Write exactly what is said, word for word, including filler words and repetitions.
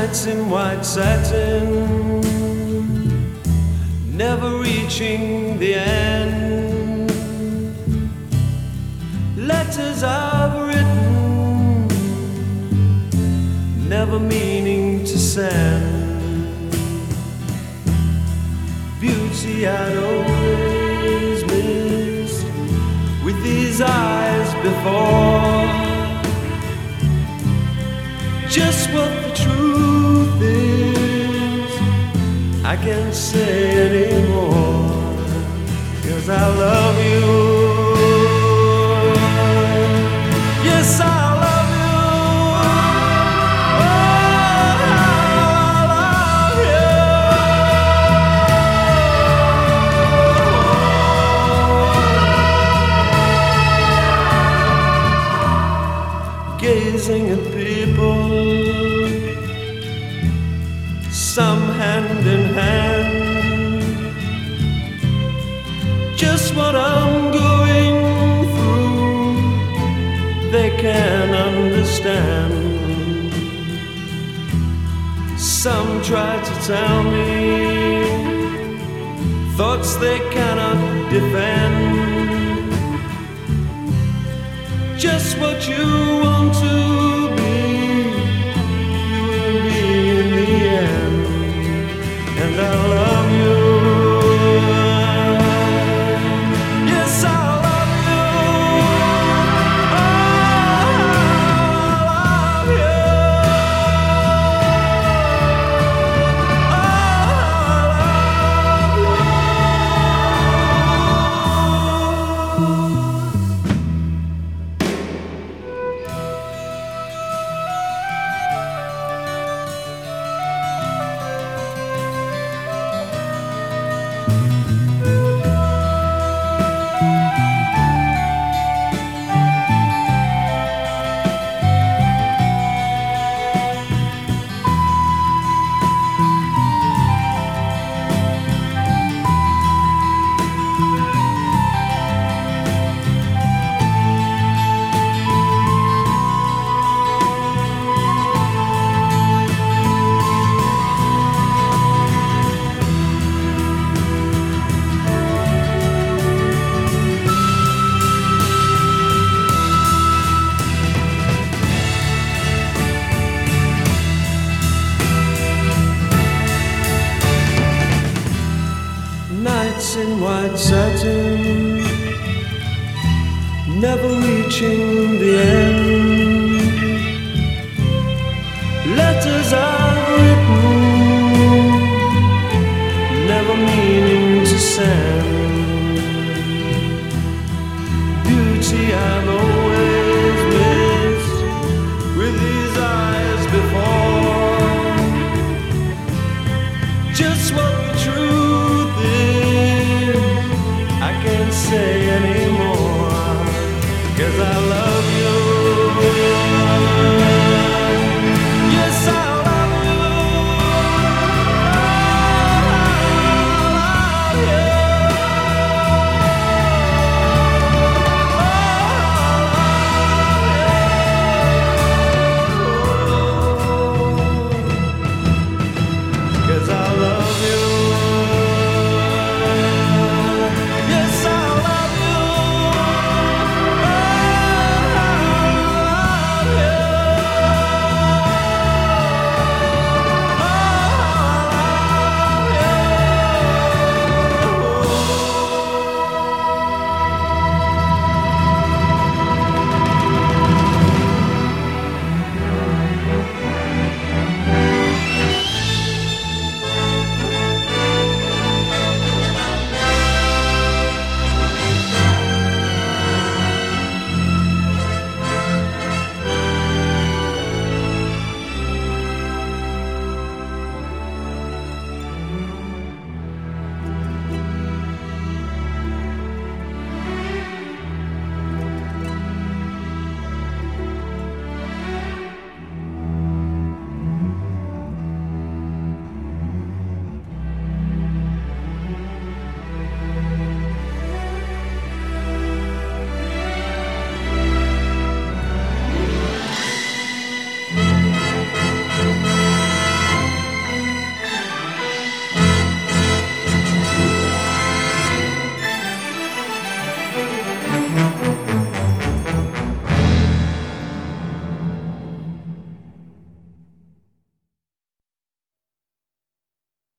Nights in white satin, never reaching the end. Letters I've written, never meaning to send. Beauty I'd always missed with these eyes before. Just what the truth is, I can't say anymore, 'cause I love you. Yes, I love you. Oh, I love you. Gazing at people, some hand in hand, just what I'm going through, they can understand. Some try to tell me thoughts they cannot defend. Just what you want to be, you will be in the end. And I love you. Yes, I love you. Oh, I love you. Oh, nights in white satin, never reaching the end. Letters I've written, never meaning to send.